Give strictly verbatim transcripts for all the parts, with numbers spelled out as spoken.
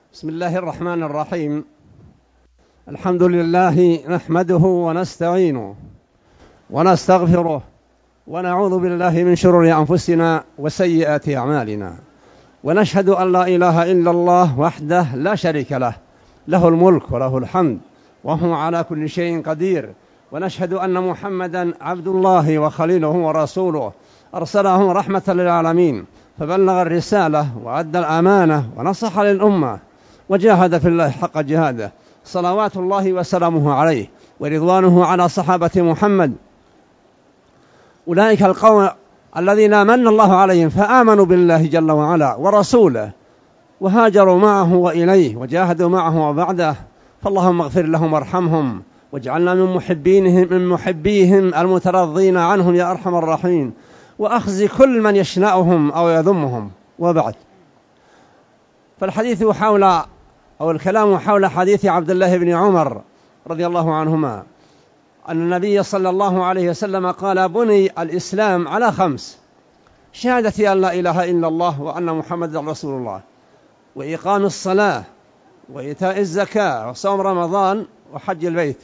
بسم الله الرحمن الرحيم. الحمد لله نحمده ونستعينه ونستغفره ونعوذ بالله من شرور أنفسنا وسيئات أعمالنا، ونشهد أن لا إله إلا الله وحده لا شريك له، له الملك وله الحمد وهو على كل شيء قدير، ونشهد أن محمدا عبد الله وخليله ورسوله أرسله رحمة للعالمين، فبلغ الرسالة وأدى الأمانة ونصح للأمة وجاهد في الله حق جهاده، صلوات الله وسلامه عليه ورضوانه على صحابة محمد، أولئك القوم الذين من الله عليهم فآمنوا بالله جل وعلا ورسوله وهاجروا معه وإليه وجاهدوا معه وبعده، فاللهم اغفر لهم وارحمهم واجعلنا من محبينهم من محبيهم المترضين عنهم يا أرحم الراحمين، وأخزي كل من يشنأهم أو يذمهم. وبعد، فالحديث حول أو الكلام حول حديث عبد الله بن عمر رضي الله عنهما أن النبي صلى الله عليه وسلم قال: بني الإسلام على خمس: شهادة أن لا إله إلا الله وأن محمد رسول الله، وإقام الصلاة، وإيتاء الزكاة، وصوم رمضان، وحج البيت.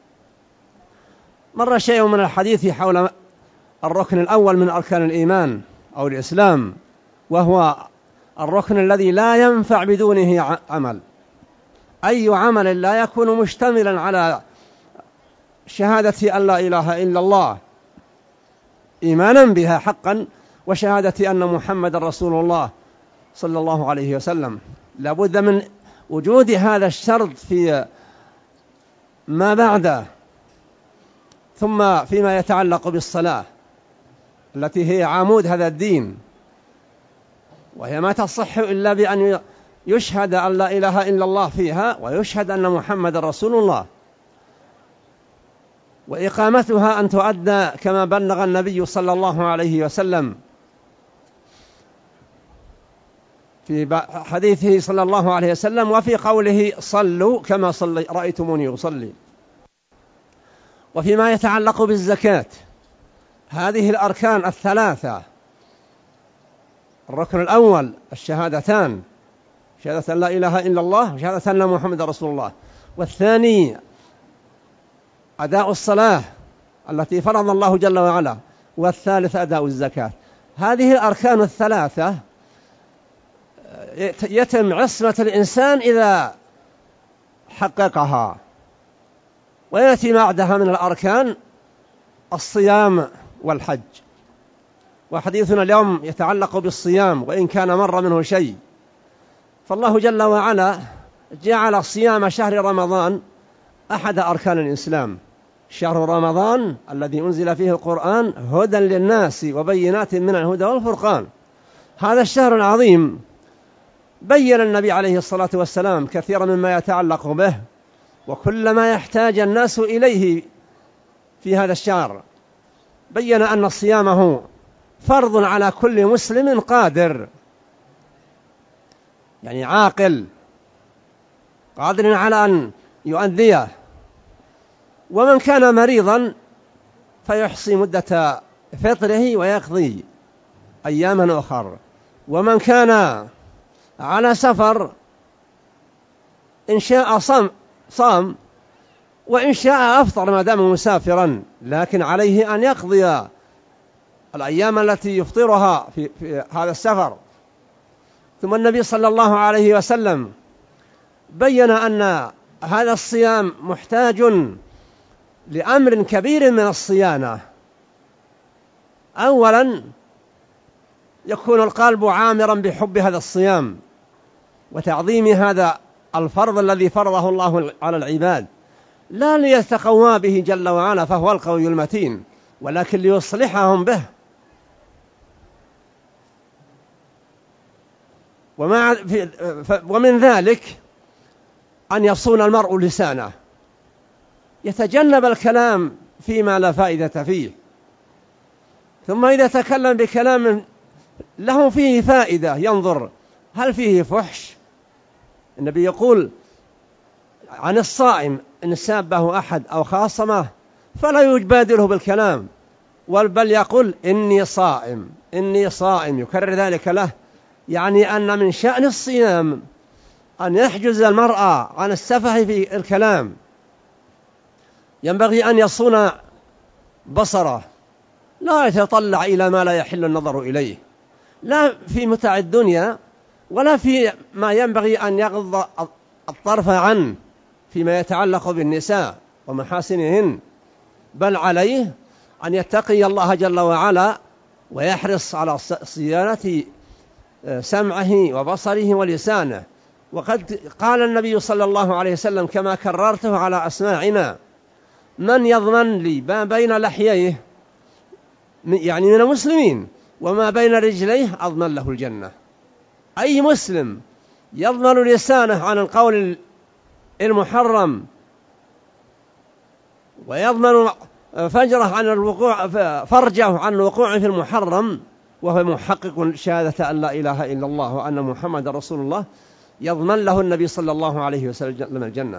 مر شيء من الحديث حول الركن الأول من أركان الإيمان أو الإسلام، وهو الركن الذي لا ينفع بدونه عمل. أي عمل لا يكون مشتملا على شهادة أن لا إله إلا الله إيمانا بها حقا وشهادة أن محمد رسول الله صلى الله عليه وسلم، لابد من وجود هذا الشرط في ما بعده. ثم فيما يتعلق بالصلاة التي هي عمود هذا الدين، وهي ما تصح إلا بأن يشهد أن لا إله إلا الله فيها ويشهد أن محمد رسول الله، وإقامتها أن تؤدى كما بلغ النبي صلى الله عليه وسلم في حديثه صلى الله عليه وسلم وفي قوله: صلوا كما صلي رأيتموني أصلي. وفيما يتعلق بالزكاة، هذه الأركان الثلاثة: الركن الأول الشهادتان، شهادة أن لا إله إلا الله وشهادة أن محمد رسول الله، والثاني أداء الصلاة التي فرض الله جل وعلا، والثالث أداء الزكاة. هذه الأركان الثلاثة يتم عصمة الإنسان إذا حققها. ويأتي بعدها من الأركان الصيام والحج، وحديثنا اليوم يتعلق بالصيام وإن كان مر منه شيء. فالله جل وعلا جعل صيام شهر رمضان أحد أركان الإسلام. شهر رمضان الذي أنزل فيه القرآن هدى للناس وبينات من الهدى والفرقان. هذا الشهر العظيم بين النبي عليه الصلاة والسلام كثيرا مما يتعلق به وكل ما يحتاج الناس إليه في هذا الشهر. بين أن صيامه فرض على كل مسلم قادر، يعني عاقل قادر على أن يؤديه، ومن كان مريضا فيحصي مدة فطره ويقضي أياما أخر، ومن كان على سفر إن شاء صام صام وإن شاء أفطر ما دام مسافرا، لكن عليه أن يقضي الأيام التي يفطرها في, في هذا السفر. ثم النبي صلى الله عليه وسلم بين أن هذا الصيام محتاج لأمر كبير من الصيانة. أولا، يكون القلب عامرا بحب هذا الصيام وتعظيم هذا الفرض الذي فرضه الله على العباد، لا ليتقوى به جل وعلا فهو القوي المتين، ولكن ليصلحهم به. ومع ومن ذلك أن يصون المرء لسانه، يتجنب الكلام فيما لا فائدة فيه، ثم إذا تكلم بكلام له فيه فائدة ينظر هل فيه فحش. النبي يقول عن الصائم: إن سابه أحد أو خاصمه فلا يجادله بالكلام، بل يقول: إني صائم إني صائم، يكرر ذلك له، يعني أن من شأن الصيام أن يحجز المرأة عن السفه في الكلام، ينبغي أن يصون بصره، لا يتطلع إلى ما لا يحل النظر إليه، لا في متاع الدنيا ولا في ما ينبغي أن يغض الطرف عنه فيما يتعلق بالنساء ومحاسنهن، بل عليه أن يتقي الله جل وعلا ويحرص على صيانة سمعه وبصره ولسانه. وقد قال النبي صلى الله عليه وسلم كما كررته على أسماعنا: من يضمن لي ما بين لحييه يعني من المسلمين وما بين رجليه أضمن له الجنة. أي مسلم يضمن لسانه عن القول المحرم ويضمن فجره عن الوقوع فرجه عن الوقوع في المحرم وهو محقق شهادة أن لا إله إلا الله وأن محمد رسول الله، يضمن له النبي صلى الله عليه وسلم الجنة.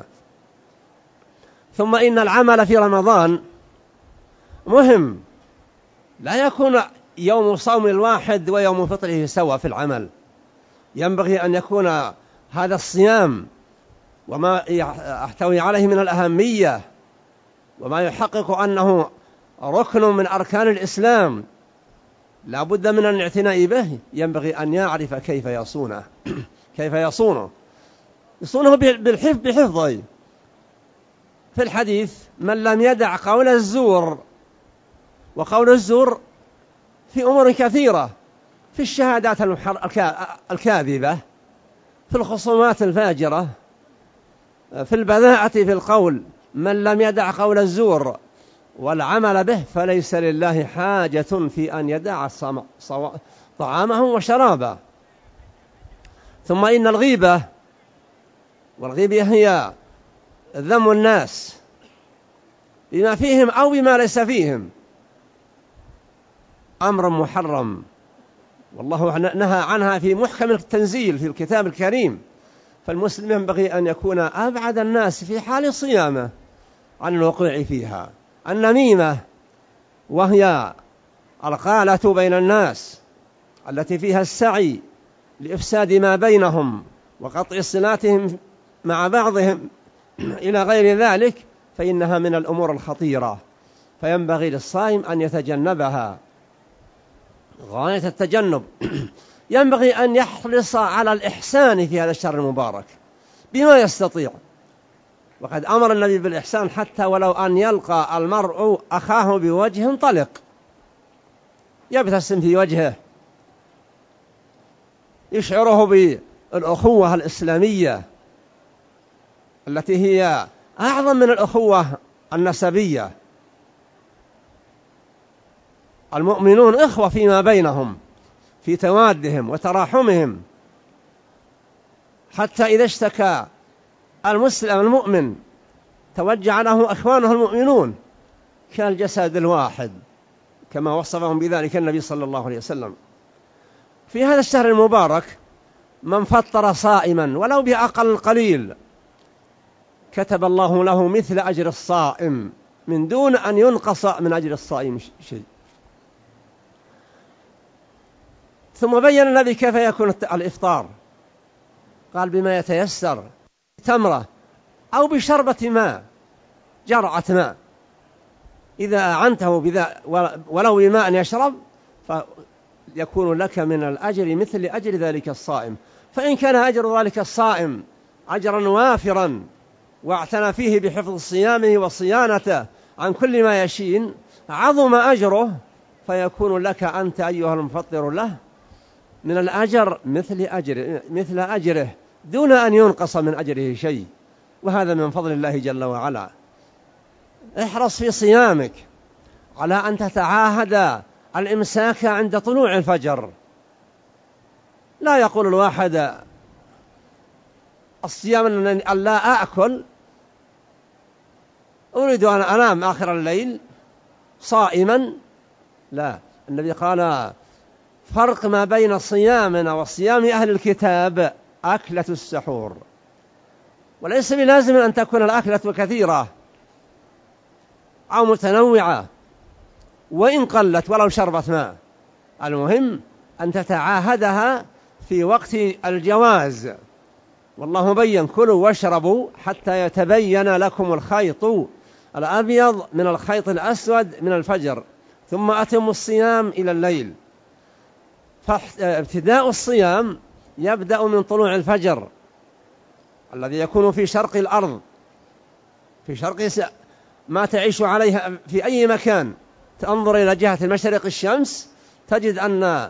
ثم إن العمل في رمضان مهم، لا يكون يوم صوم الواحد ويوم فطره سوا في العمل، ينبغي أن يكون هذا الصيام وما يحتوي عليه من الأهمية وما يحقق أنه ركن من أركان الإسلام لا بد من الاعتناء به، ينبغي أن يعرف كيف يصونه كيف يصونه يصونه بالحفظ بحفظه. في الحديث: من لم يدع قول الزور، وقول الزور في أمور كثيرة، في الشهادات الكاذبة، في الخصومات الفاجرة، في البذاءة في القول. من لم يدع قول الزور والعمل به فليس لله حاجة في أن يدع طعامه وشرابه. ثم إن الغيبة، والغيبة هي ذم الناس بما فيهم أو بما ليس فيهم، أمر محرم، والله نهى عنها في محكم التنزيل في الكتاب الكريم. فالمسلم ينبغي أن يكون أبعد الناس في حال صيامه عن الوقوع فيها. النميمة وهي القالة بين الناس التي فيها السعي لإفساد ما بينهم وقطع صلاتهم مع بعضهم إلى غير ذلك، فإنها من الأمور الخطيرة، فينبغي للصائم أن يتجنبها غاية التجنب. ينبغي أن يحرص على الإحسان في هذا الشهر المبارك بما يستطيع، وقد أمر النبي بالإحسان حتى ولو أن يلقى المرء أخاه بوجه طلق، يبتسم في وجهه يشعره بالأخوة الإسلامية التي هي أعظم من الأخوة النسبية. المؤمنون إخوة فيما بينهم في توادهم وتراحمهم، حتى إذا اشتكى المسلم المؤمن توجع له أخوانه المؤمنون كالجسد الواحد، كما وصفهم بذلك النبي صلى الله عليه وسلم. في هذا الشهر المبارك من فطر صائما ولو بأقل قليل كتب الله له مثل أجر الصائم من دون أن ينقص من أجر الصائم شيء. ثم بين النبي كيف يكون الإفطار، قال: بما يتيسر، تمرة أو بشربة ماء، جرعة ماء، إذا أعنته بذا ولو بماء يشرب فيكون لك من الأجر مثل أجر ذلك الصائم. فإن كان أجر ذلك الصائم أجرا وافرا واعتنى فيه بحفظ صيامه وصيانته عن كل ما يشين، عظم أجره، فيكون لك أنت أيها المفطر له من الأجر مثل أجر مثل أجره دون أن ينقص من أجره شيء، وهذا من فضل الله جل وعلا. احرص في صيامك على أن تتعاهد الإمساك عند طلوع الفجر. لا يقول الواحد الصيام أن لا أأكل، أريد أن أنام آخر الليل صائما. لا، النبي قال: فرق ما بين صيامنا وصيام أهل الكتاب أكلة السحور. وليس بلازم أن تكون الأكلة كثيرة أو متنوعة وإن قلت ولو شربت ماء، المهم أن تتعاهدها في وقت الجواز والله بين: كلوا واشربوا حتى يتبين لكم الخيط الأبيض من الخيط الأسود من الفجر ثم أتموا الصيام إلى الليل. فابتداء الصيام يبدأ من طلوع الفجر الذي يكون في شرق الأرض، في شرق ما تعيش عليها في أي مكان. تنظر إلى جهة المشرق الشمس تجد أن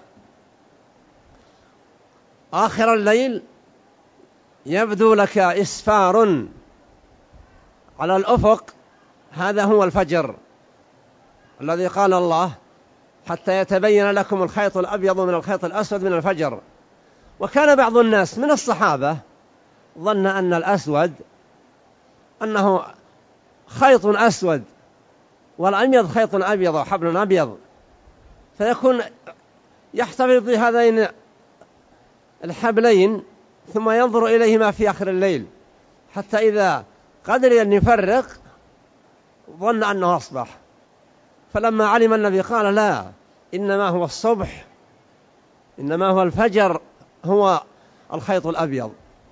آخر الليل يبدو لك إسفار على الأفق، هذا هو الفجر الذي قال الله: حتى يتبين لكم الخيط الأبيض من الخيط الأسود من الفجر. وكان بعض الناس من الصحابة ظن أن الأسود أنه خيط أسود والأبيض خيط أبيض وحبل أبيض، فيكون يحتفظ بهذين الحبلين ثم ينظر إليهما في آخر الليل، حتى إذا قدر أن يفرق ظن أنه أصبح. فلما علم النبي قال: لا، إنما هو الصبح، إنما هو الفجر، هو الخيط الأبيض.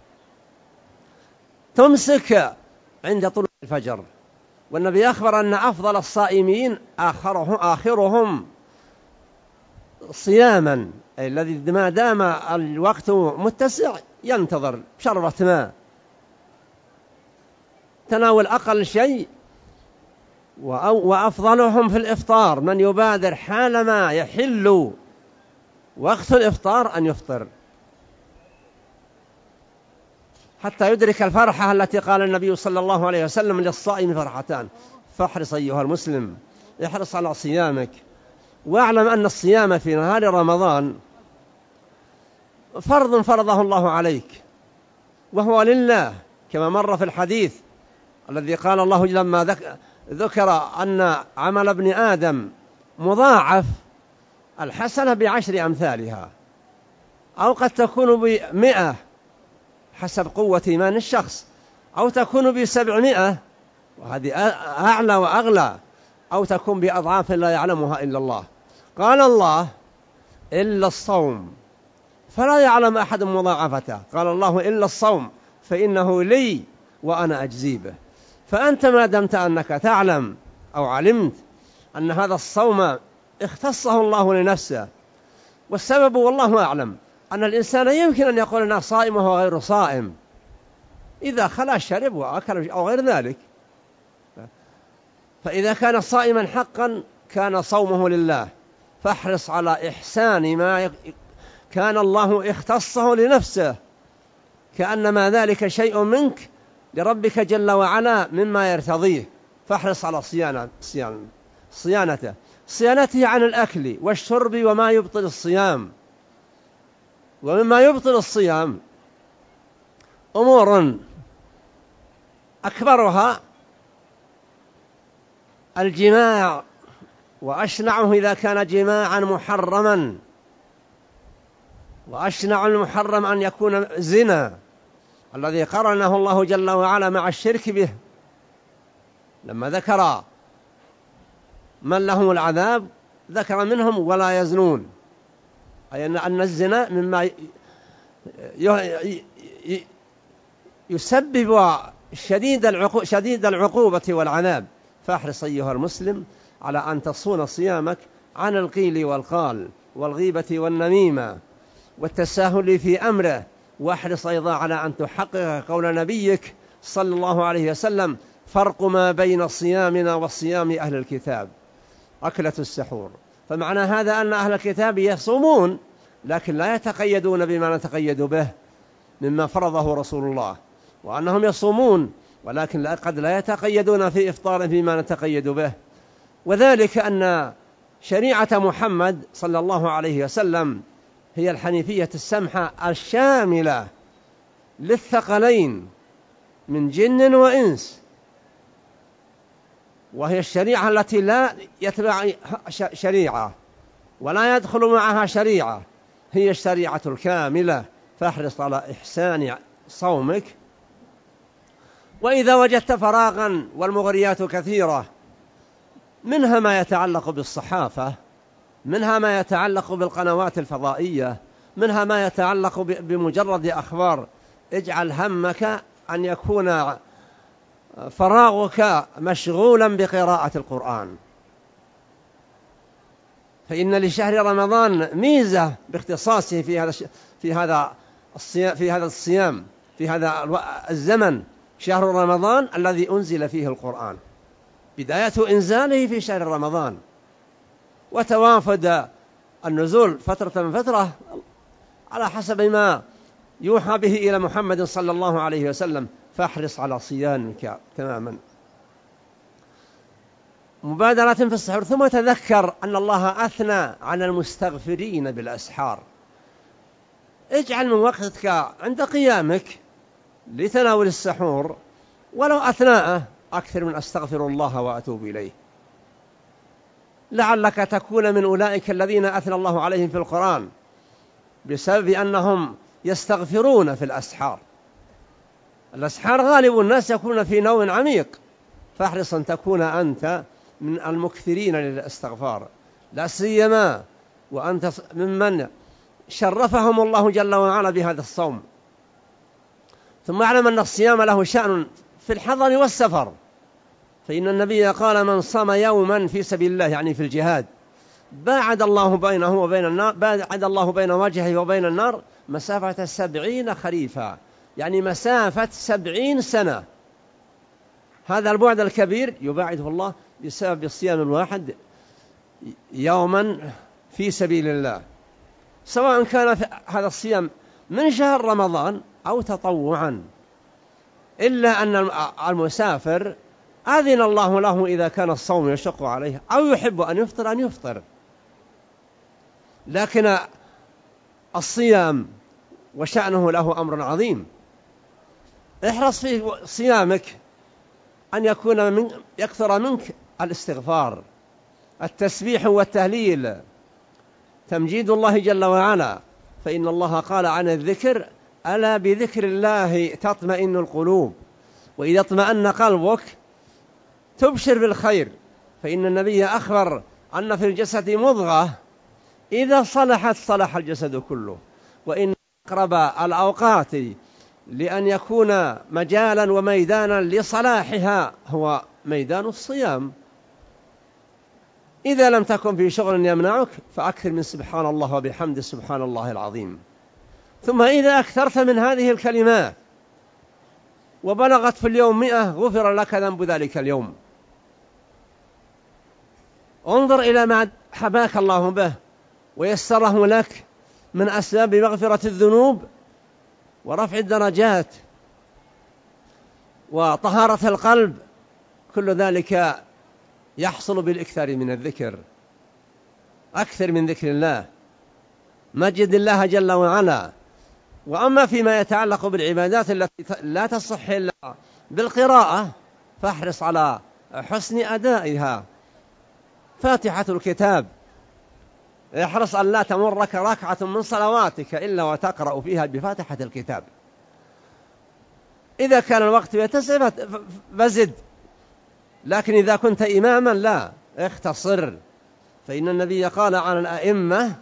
تمسك عند طلوع الفجر. والنبي أخبر أن أفضل الصائمين آخرهم, آخرهم صياما، أي الذي ما دام الوقت متسع ينتظر شربة ماء، تناول أقل شيء. وأفضلهم في الإفطار من يبادر حالما يحل وقت الإفطار أن يفطر حتى يدرك الفرحة التي قال النبي صلى الله عليه وسلم: للصائم فرحتان. فاحرص أيها المسلم، احرص على صيامك، واعلم أن الصيام في نهار رمضان فرض فرضه الله عليك، وهو لله، كما مر في الحديث الذي قال الله لما ذكر أن عمل ابن آدم مضاعف، الحسنة بعشر أمثالها، أو قد تكون بمئة حسب قوة إيمان الشخص، أو تكون بسبعمائة وهذه أعلى وأغلى، أو تكون بأضعاف لا يعلمها إلا الله. قال الله: إلا الصوم فلا يعلم أحد مضاعفته. قال الله: إلا الصوم فإنه لي وأنا أجزي به. فأنت ما دمت أنك تعلم أو علمت أن هذا الصوم اختصه الله لنفسه، والسبب والله أعلم أن الإنسان يمكن أن يقول أنه صائم وهو غير صائم، إذا خلا شرب وأكل أو غير ذلك. فإذا كان صائما حقا كان صومه لله، فاحرص على إحسان ما كان الله اختصه لنفسه، كأنما ذلك شيء منك لربك جل وعلا مما يرتضيه. فاحرص على صيانة صيانة صيانته صيانته عن الأكل والشرب وما يبطل الصيام. ومما يبطل الصيام أمور أكبرها الجماع، وأشنعه إذا كان جماعا محرما، وأشنع المحرم أن يكون زنا الذي قرنه الله جل وعلا مع الشرك به، لما ذكر من لهم العذاب ذكر منهم ولا يزنون، أي أن الزنا مما يسبب شديد العقوبة والعذاب. فاحرص أيها المسلم على أن تصون صيامك عن القيل والقال والغيبة والنميمة والتساهل في أمره، واحرص أيضا على أن تحقق قول نبيك صلى الله عليه وسلم: فرق ما بين صيامنا وصيام أهل الكتاب أكلة السحور. فمعنى هذا أن أهل الكتاب يصومون لكن لا يتقيدون بما نتقيد به مما فرضه رسول الله، وأنهم يصومون ولكن قد لا يتقيدون في إفطار فيما نتقيد به. وذلك أن شريعة محمد صلى الله عليه وسلم هي الحنيفية السمحة الشاملة للثقلين من جن وإنس، وهي الشريعة التي لا يتبع شريعة ولا يدخل معها شريعة، هي الشريعة الكاملة. فاحرص على إحسان صومك. وإذا وجدت فراغا والمغريات كثيرة، منها ما يتعلق بالصحافة، منها ما يتعلق بالقنوات الفضائية، منها ما يتعلق بمجرد أخبار اجعل همك أن يكون فراغك مشغولا بقراءة القرآن، فإن لشهر رمضان ميزة باختصاصه في هذا في هذا الصيام في هذا الصيام في هذا الزمن، شهر رمضان الذي أنزل فيه القرآن، بداية إنزاله في شهر رمضان، وتوافد النزول فترة من فترة على حسب ما يوحى به إلى محمد صلى الله عليه وسلم، فاحرص على صيامك تماما. مبادرة في السحور. ثم تذكر أن الله أثنى على المستغفرين بالأسحار، اجعل من وقتك عند قيامك لتناول السحور ولو أثناءه أكثر من أستغفر الله وأتوب إليه، لعلك تكون من أولئك الذين أثنى الله عليهم في القرآن بسبب أنهم يستغفرون في الأسحار. الأسحار غالب الناس يكون في نوم عميق، فاحرص أن تكون أنت من المكثرين للاستغفار، لا سيما وأنت ممن شرفهم الله جل وعلا بهذا الصوم. ثم اعلم أن الصيام له شأن في الحضر والسفر، فإن النبي قال من صام يوما في سبيل الله يعني في الجهاد باعد الله بينه وبين النار باعد الله بين وجهه وبين النار مسافة سبعين خريفا، يعني مسافة سبعين سنة. هذا البعد الكبير يباعده الله بسبب الصيام الواحد يوما في سبيل الله، سواء كان هذا الصيام من شهر رمضان أو تطوعا، إلا أن المسافر أذن الله له إذا كان الصوم يشق عليه أو يحب أن يفطر أن يفطر، لكن الصيام وشأنه له أمر عظيم. احرص في صيامك أن يكون من يكثر منك الاستغفار، التسبيح والتهليل، تمجيد الله جل وعلا، فإن الله قال عن الذكر ألا بذكر الله تطمئن القلوب، وإذا اطمأن قلبك تبشر بالخير، فإن النبي أخبر أن في الجسد مضغة إذا صلحت صلح الجسد كله، وإن أقرب الأوقات لأن يكون مجالا وميدانا لصلاحها هو ميدان الصيام. إذا لم تكن في شغل يمنعك فأكثر من سبحان الله وبحمد سبحان الله العظيم. ثم إذا أكثرت من هذه الكلمات وبلغت في اليوم مئة غفر لك ذنب ذلك اليوم. انظر إلى ما حباك الله به ويسره لك من أسباب مغفرة الذنوب ورفع الدرجات وطهارة القلب، كل ذلك يحصل بالإكثار من الذكر. أكثر من ذكر الله، مجد الله جل وعلا. وأما فيما يتعلق بالعبادات التي لا تصح إلا بالقراءة فاحرص على حسن أدائها. فاتحة الكتاب احرص أن لا تمرك ركعة من صلواتك إلا وتقرأ فيها بفاتحة الكتاب. إذا كان الوقت يتسع فزد، لكن إذا كنت إماما لا، اختصر، فإن النبي قال عن الأئمة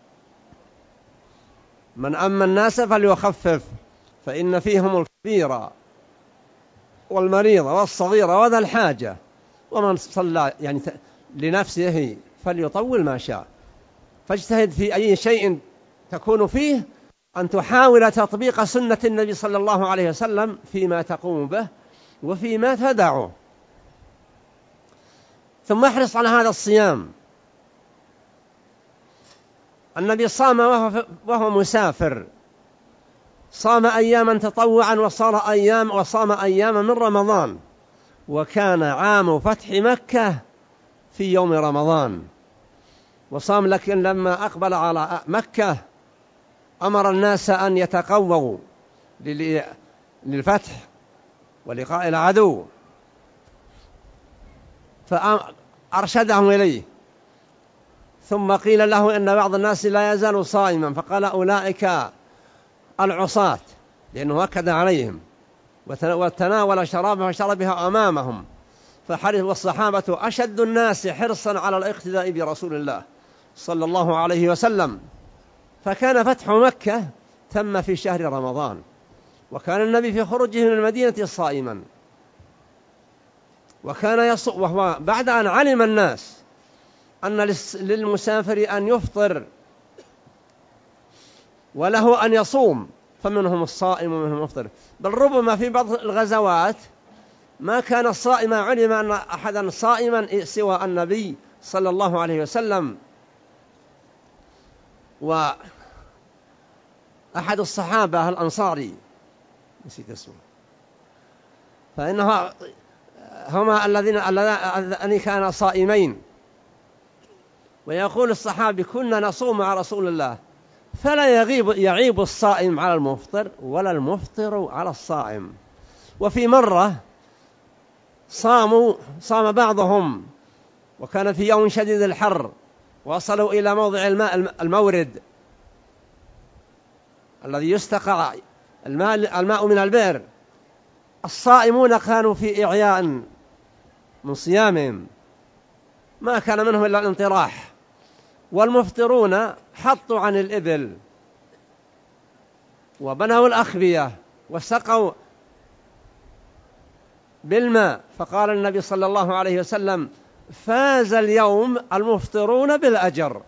من أما الناس فليخفف، فإن فيهم الكبير والمريض والصغير وذا الحاجة، ومن صلى يعني لنفسه فليطول ما شاء. فاجتهد في أي شيء تكون فيه أن تحاول تطبيق سنة النبي صلى الله عليه وسلم فيما تقوم به وفيما تدعه. ثم احرص على هذا الصيام. النبي صام وهو, وهو مسافر، صام أياما تطوعا وصار أيام وصام أياما من رمضان، وكان عام فتح مكة في يوم رمضان وصام، لكن لما أقبل على مكة أمر الناس أن يتقووا للفتح ولقاء العدو، فأرشدهم إليه. ثم قيل له إن بعض الناس لا يزال صائما، فقال أولئك العصاة، لأنه أكد عليهم وتناول شرابها وشربها أمامهم. فحرص والصحابة أشد الناس حرصا على الاقتداء برسول الله صلى الله عليه وسلم، فكان فتح مكة تم في شهر رمضان، وكان النبي في خروجه من المدينة صائما، وكان يصوم، وهو بعد أن علم الناس أن للمسافر أن يفطر وله أن يصوم، فمنهم الصائم ومنهم المفطر. بل ربما في بعض الغزوات ما كان الصائم علم أن أحدا صائما سوى النبي صلى الله عليه وسلم وأحد الصحابة الأنصاري نسيت اسمه، فإنه هما الذين الذين كانا صائمين. ويقول الصحابي: كنا نصوم مع رسول الله فلا يغيب يعيب الصائم على المفطر ولا المفطر على الصائم. وفي مرة صاموا صام بعضهم، وكان في يوم شديد الحر، وصلوا إلى موضع الماء المورد الذي يستقى الماء, الماء من البئر. الصائمون كانوا في إعياء من صيامهم، ما كان منهم إلا الانطراح، والمفطرون حطوا عن الإبل وبنوا الأخبية وسقوا بالماء. فقال النبي صلى الله عليه وسلم: فاز اليوم المفطرون بالأجر.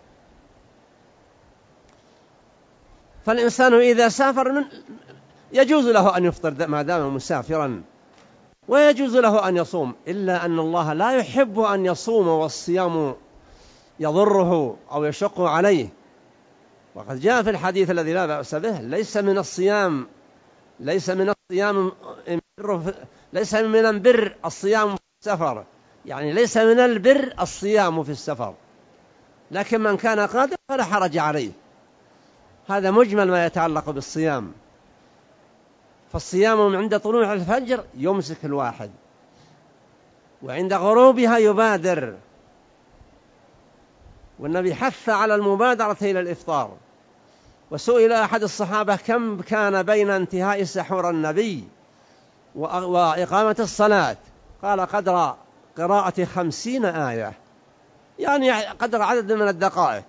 فالإنسان إذا سافر من يجوز له أن يفطر ما دام مسافرا، ويجوز له أن يصوم، إلا أن الله لا يحب أن يصوم والصيام يضره أو يشق عليه. وقد جاء في الحديث الذي لا بأس به: ليس من الصيام ليس من الصيام ليس من البر الصيام في السفر، يعني ليس من البر الصيام في السفر، لكن من كان قادر فلا حرج عليه. هذا مجمل ما يتعلق بالصيام. فالصيام عند طلوع الفجر يمسك الواحد، وعند غروبها يبادر، والنبي حث على المبادرة إلى الإفطار. وسئل أحد الصحابة: كم كان بين انتهاء سحور النبي وإقامة الصلاة؟ قال: قدر قراءة خمسين آية، يعني قدر عدد من الدقائق.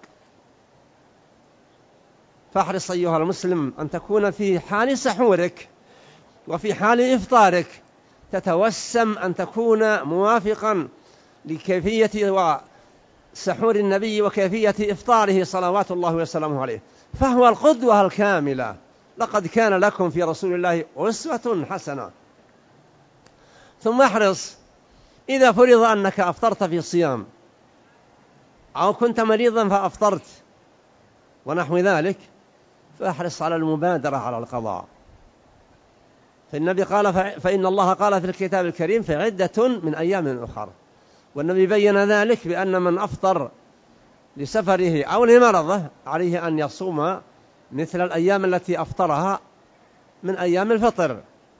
فاحرص أيها المسلم أن تكون في حال سحورك وفي حال إفطارك تتوسم أن تكون موافقا لكيفية سحور النبي وكيفية إفطاره صلوات الله وسلامه عليه، فهو القدوة الكاملة. لقد كان لكم في رسول الله أسوة حسنة. ثم احرص إذا فرض أنك أفطرت في صيام أو كنت مريضا فأفطرت ونحو ذلك، فاحرص على المبادرة على القضاء. فالنبي قال: فإن الله قال في الكتاب الكريم: فعدة من أيام أخرى. والنبي بين ذلك بأن من أفطر لسفره أو لمرضه عليه أن يصوم مثل الأيام التي أفطرها من أيام الفطر.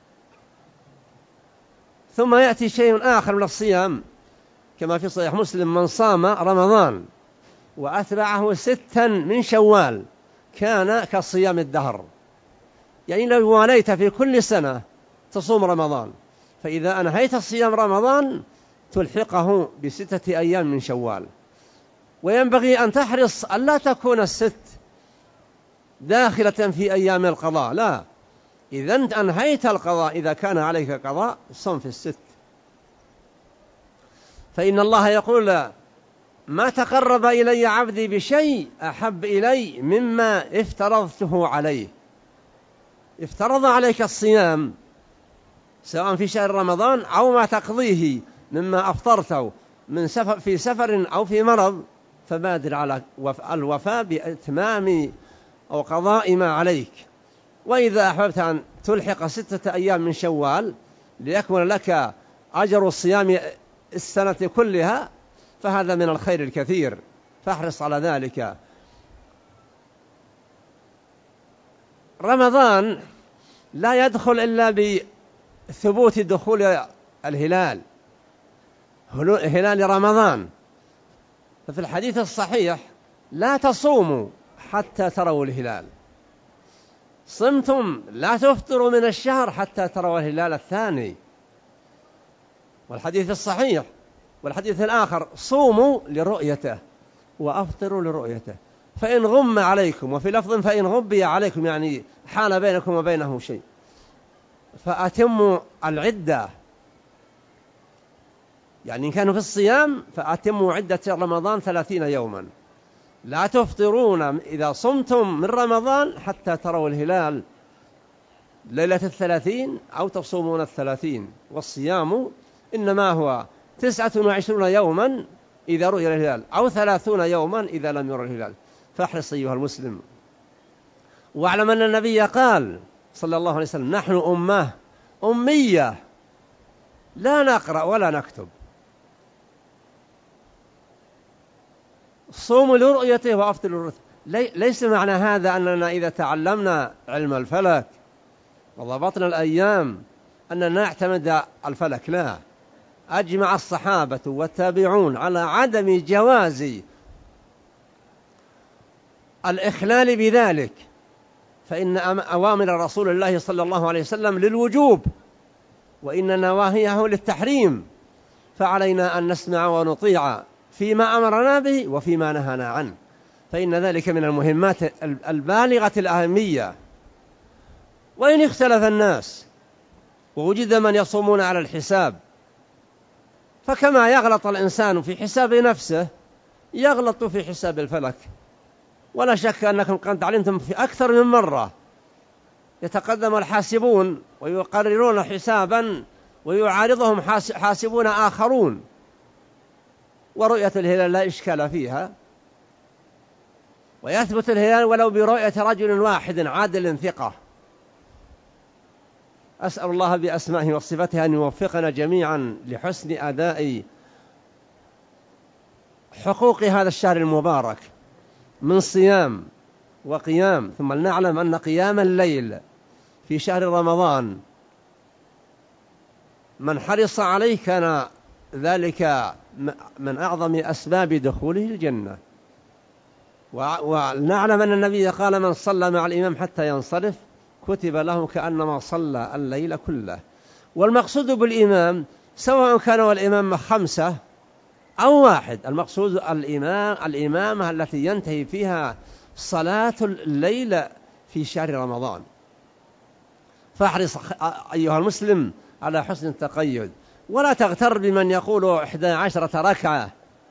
ثم يأتي شيء آخر من الصيام كما في صحيح مسلم: من صام رمضان وأتبعه ستا من شوال كان كصيام الدهر. يعني لو واليت في كل سنة تصوم رمضان، فإذا أنهيت صيام رمضان تلحقه بستة أيام من شوال. وينبغي أن تحرص ألا تكون الست داخلة في أيام القضاء، لا، إذا أنهيت القضاء إذا كان عليك قضاء صم في الست. فإن الله يقول: ما تقرب إلي عبدي بشيء أحب إلي مما افترضته عليه. افترض عليك الصيام سواء في شهر رمضان أو ما تقضيه مما أفطرته من سفر في سفر أو في مرض، فبادر على الوفاء بإتمام أو قضاء ما عليك. وإذا أحببت أن تلحق ستة أيام من شوال ليكون لك أجر الصيام السنة كلها، فهذا من الخير الكثير، فاحرص على ذلك. رمضان لا يدخل إلا بثبوت دخول الهلال هلال رمضان. ففي الحديث الصحيح: لا تصوموا حتى تروا الهلال، صمتم لا تفطروا من الشهر حتى تروا الهلال الثاني. والحديث الصحيح والحديث الآخر: صوموا لرؤيته وأفطروا لرؤيته، فإن غم عليكم، وفي لفظ: فإن غبي عليكم، يعني حال بينكم وبينه شيء، فأتموا العدة، يعني إن كانوا في الصيام فأتموا عدة رمضان ثلاثين يوما، لا تفطرون إذا صمتم من رمضان حتى تروا الهلال ليلة الثلاثين أو تصومون الثلاثين، والصيام إنما هو تسعة وعشرون يوما إذا رؤي الهلال أو ثلاثون يوما إذا لم يرى الهلال. فاحرص أيها المسلم، واعلم أن النبي قال صلى الله عليه وسلم: نحن أمة أمية لا نقرأ ولا نكتب، صوموا لرؤيته وأفطروا لرؤيته. ليس معنى هذا أننا إذا تعلمنا علم الفلك وضبطنا الأيام أننا نعتمد الفلك، لا. أجمع الصحابة والتابعون على عدم جواز الإخلال بذلك، فإن أوامر رسول الله صلى الله عليه وسلم للوجوب، وإن نواهيه للتحريم، فعلينا أن نسمع ونطيع فيما أمرنا به وفيما نهانا عنه، فإن ذلك من المهمات البالغة الأهمية. وإن اختلف الناس ووجد من يصومون على الحساب، فكما يغلط الإنسان في حساب نفسه يغلط في حساب الفلك. ولا شك أنكم قد علمتم في أكثر من مرة يتقدم الحاسبون ويقررون حسابا ويعارضهم حاسبون آخرون، ورؤية الهلال لا إشكال فيها، ويثبت الهلال ولو برؤية رجل واحد عادل ثقة. أسأل الله بأسمائه وصفاته أن يوفقنا جميعا لحسن أداء حقوق هذا الشهر المبارك من صيام وقيام. ثم لنعلم أن قيام الليل في شهر رمضان من حرص عليه كان ذلك من أعظم أسباب دخوله الجنة. ونعلم أن النبي قال: من صلى مع الإمام حتى ينصرف كتب له كأنما صلى الليل كله. والمقصود بالإمام سواء كان الإمام خمسة أو واحد، المقصود الإمام الإمامة التي ينتهي فيها صلاة الليل في شهر رمضان. فاحرص أيها المسلم على حسن التقيد، ولا تغتر بمن يقول إحدى عشرة ركعة،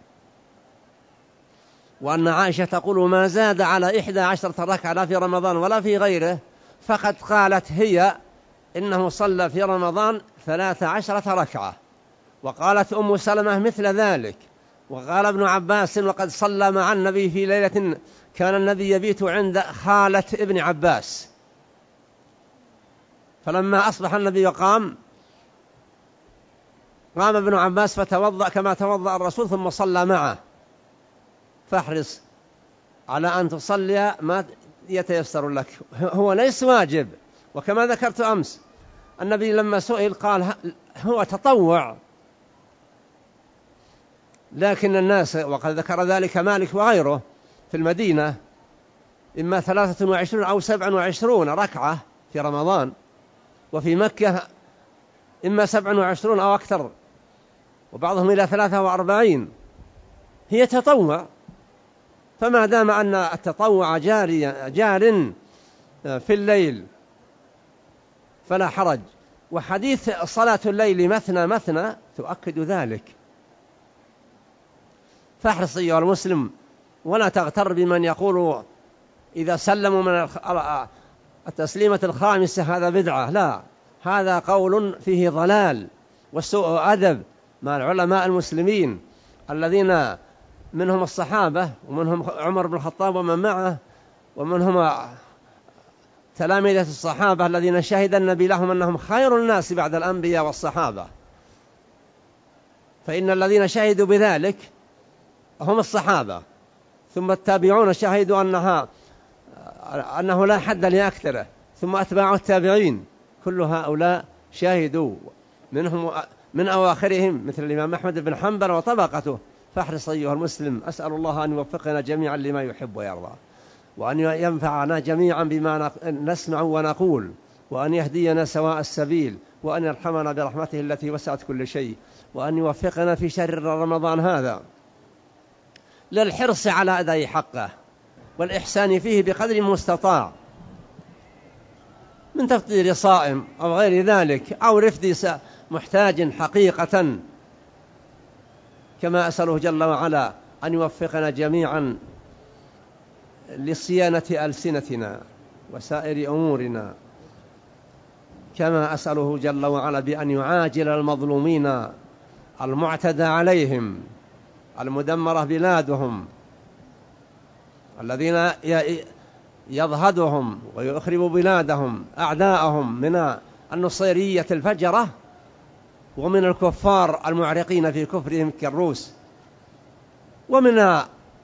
وأن عائشة تقول: ما زاد على إحدى عشرة ركعة لا في رمضان ولا في غيره، فقد قالت هي إنه صلى في رمضان ثلاث عشرة ركعة. وقالت أم سلمة مثل ذلك. وقال ابن عباس: وقد صلى مع النبي في ليلة كان النبي يبيت عند خالة ابن عباس، فلما أصبح النبي قام قام ابن عباس فتوضأ كما توضأ الرسول ثم صلى معه. فاحرص على أن تصلي ما يتيسر لك، هو ليس واجب. وكما ذكرت أمس النبي لما سئل قال هو تطوع، لكن الناس، وقد ذكر ذلك مالك وغيره في المدينة، إما ثلاثة وعشرون أو سبع وعشرون ركعة في رمضان، وفي مكة إما سبع وعشرون أو أكثر، وبعضهم إلى ثلاثة وأربعين، هي تطوع. فما دام أن التطوع جاري جار في الليل فلا حرج. وحديث صلاة الليل مثنى مثنى تؤكد ذلك. فاحرص أيها المسلم ولا تغتر بمن يقول إذا سلموا من التسليمة الخامسة هذا بدعة، لا، هذا قول فيه ضلال وسوء أدب مع العلماء المسلمين الذين منهم الصحابة ومنهم عمر بن الخطاب ومن معه، ومنهم تلاميذة الصحابة الذين شهد النبي لهم أنهم خير الناس بعد الأنبياء والصحابة. فإن الذين شهدوا بذلك هم الصحابة، ثم التابعون شهدوا أنها أنه لا حد لأكثره، ثم أتباع التابعين، كل هؤلاء شاهدوا، منهم من أواخرهم مثل الإمام أحمد بن حنبل وطبقته. فاحرص أيها المسلم، أسأل الله أن يوفقنا جميعا لما يحب ويرضى، وأن ينفعنا جميعا بما نسمع ونقول، وأن يهدينا سواء السبيل، وأن يرحمنا برحمته التي وسعت كل شيء، وأن يوفقنا في شهر رمضان هذا للحرص على أداء حقه والإحسان فيه بقدر المستطاع، من تفطير صائم أو غير ذلك، أو رفد محتاج حقيقة، كما أسأله جل وعلا أن يوفقنا جميعا لصيانة ألسنتنا وسائر أمورنا، كما أسأله جل وعلا بأن يعاجل المظلومين المعتدى عليهم المدمرة بلادهم، الذين يضهدهم ويخرب بلادهم أعداءهم من النصيرية الفجرة ومن الكفار المعرقين في كفرهم كالروس، ومن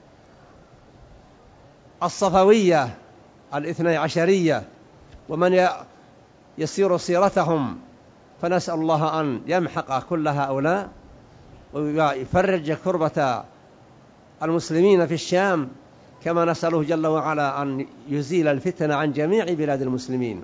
الصفوية الاثني عشرية ومن يسير سيرتهم، فنسأل الله أن يمحق كل هؤلاء ويفرج كربة المسلمين في الشام، كما نسأله جل وعلا أن يزيل الفتن عن جميع بلاد المسلمين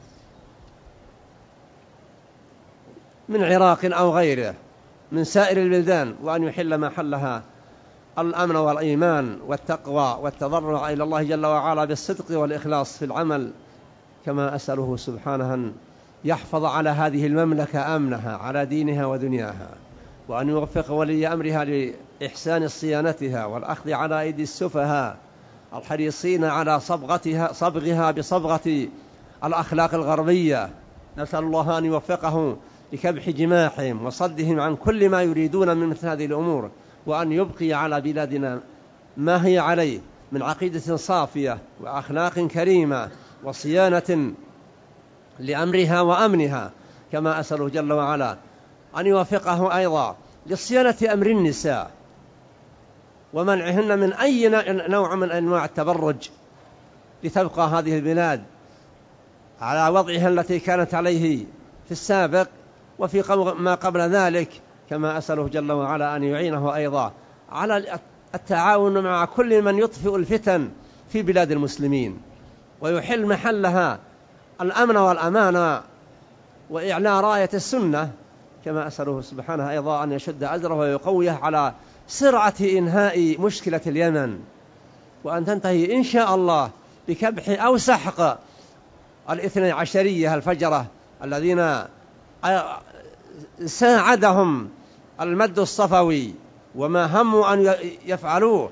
من عراق أو غيره من سائر البلدان، وأن يحل ما حلها الأمن والإيمان والتقوى والتضرع إلى الله جل وعلا بالصدق والإخلاص في العمل، كما أسأله سبحانه أن يحفظ على هذه المملكة أمنها على دينها ودنياها، وأن يوفق ولي أمرها لإحسان صيانتها والأخذ على أيدي السفهاء الحريصين على صبغتها صبغها بصبغة الأخلاق الغربية. نسأل الله أن يوفقه لكبح جماحهم وصدهم عن كل ما يريدون من مثل هذه الأمور، وأن يبقي على بلادنا ما هي عليه من عقيدة صافية وأخلاق كريمة وصيانة لأمرها وأمنها، كما أسأله جل وعلا أن يوفقه أيضا لصيانة أمر النساء ومنعهن من أي نوع من أنواع التبرج، لتبقى هذه البلاد على وضعها التي كانت عليه في السابق وفي ما قبل ذلك، كما أسأله جل وعلا أن يعينه أيضا على التعاون مع كل من يطفئ الفتن في بلاد المسلمين ويحل محلها الأمن والأمان وإعلاء راية السنة، كما أسأله سبحانه أيضا أن يشد أجره ويقويه على سرعة إنهاء مشكلة اليمن، وأن تنتهي إن شاء الله بكبح أو سحق الاثني عشرية الفجرة الذين ساعدهم المد الصفوي وما هموا أن يفعلوه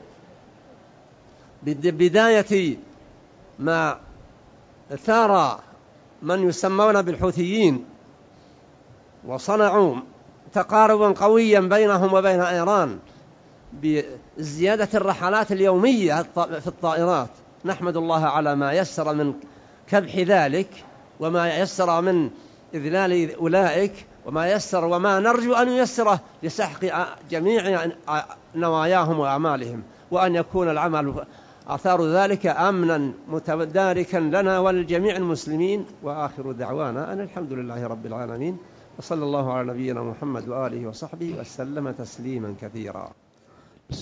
بداية ما ثار من يسمون بالحوثيين، وصنعوا تقاربا قويا بينهم وبين إيران بزيادة الرحلات اليومية في الطائرات. نحمد الله على ما يسر من كبح ذلك وما يسر من إذلال أولئك وما يسر وما نرجو أن ييسره لسحق جميع نواياهم وأعمالهم، وأن يكون العمل آثار ذلك أمنا متداركا لنا ولجميع المسلمين. وآخر دعوانا أن الحمد لله رب العالمين، وصلى الله على نبينا محمد وآله وصحبه وسلم تسليما كثيرا.